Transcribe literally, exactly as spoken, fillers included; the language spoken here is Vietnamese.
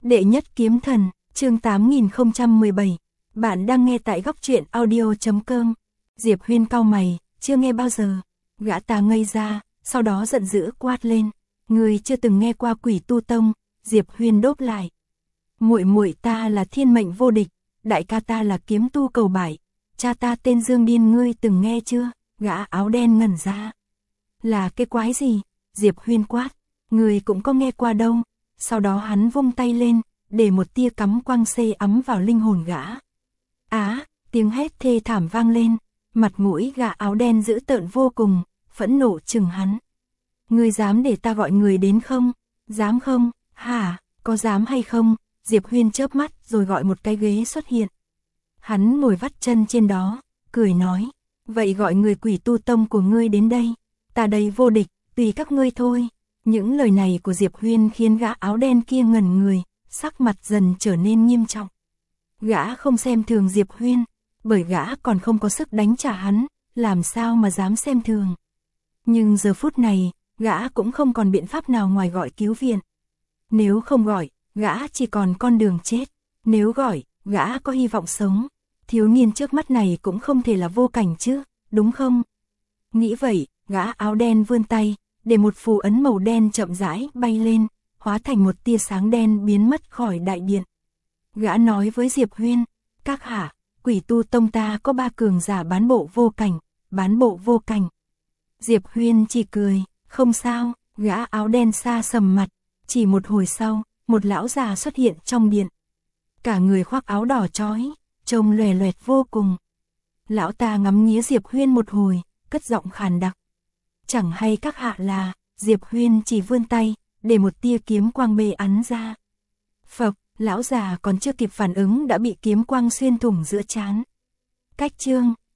Đệ nhất kiếm thần, chương tám nghìn không trăm mười bảy. Bạn đang nghe tại góc truyện audio chấm com. Diệp Huyên cau mày, chưa nghe bao giờ. Gã ta ngây ra, sau đó giận dữ quát lên. Người chưa từng nghe qua Quỷ Tu Tông. Diệp Huyên đốp lại. Muội muội ta là thiên mệnh vô địch, đại ca ta là kiếm tu cầu bại. Cha ta tên Dương Điên, ngươi từng nghe chưa? Gã áo đen ngẩn ra. Là cái quái gì? Diệp Huyên quát. Người cũng có nghe qua đâu. Sau đó hắn vung tay lên, để một tia cắm quang xê ấm vào linh hồn gã. Á, tiếng hét thê thảm vang lên, mặt mũi gã áo đen dữ tợn vô cùng, phẫn nộ chừng hắn. Ngươi dám để ta gọi người đến không? Dám không? Hả, có dám hay không? Diệp Huyên chớp mắt rồi gọi một cái ghế xuất hiện. Hắn ngồi vắt chân trên đó, cười nói, vậy gọi người Quỷ Tu Tông của ngươi đến đây, ta đây vô địch, tùy các ngươi thôi. Những lời này của Diệp Huyên khiến gã áo đen kia ngẩn người, sắc mặt dần trở nên nghiêm trọng. Gã không xem thường Diệp Huyên, bởi gã còn không có sức đánh trả hắn, làm sao mà dám xem thường. Nhưng giờ phút này, gã cũng không còn biện pháp nào ngoài gọi cứu viện. Nếu không gọi, gã chỉ còn con đường chết. Nếu gọi, gã có hy vọng sống. Thiếu niên trước mắt này cũng không thể là vô cảnh chứ, đúng không? Nghĩ vậy, gã áo đen vươn tay, để một phù ấn màu đen chậm rãi bay lên, hóa thành một tia sáng đen biến mất khỏi đại điện. Gã nói với Diệp Huyên, các hạ, Quỷ Tu Tông ta có ba cường giả bán bộ vô cảnh, bán bộ vô cảnh. Diệp Huyên chỉ cười, không sao. Gã áo đen xa sầm mặt, chỉ một hồi sau, một lão già xuất hiện trong điện. Cả người khoác áo đỏ chói, trông lòe loẹt vô cùng. Lão ta ngắm nghía Diệp Huyên một hồi, cất giọng khàn đặc. Chẳng hay các hạ là? Diệp Huyên chỉ vươn tay, để một tia kiếm quang bê ắn ra. Phộc, lão già còn chưa kịp phản ứng đã bị kiếm quang xuyên thủng giữa trán. Cách chương,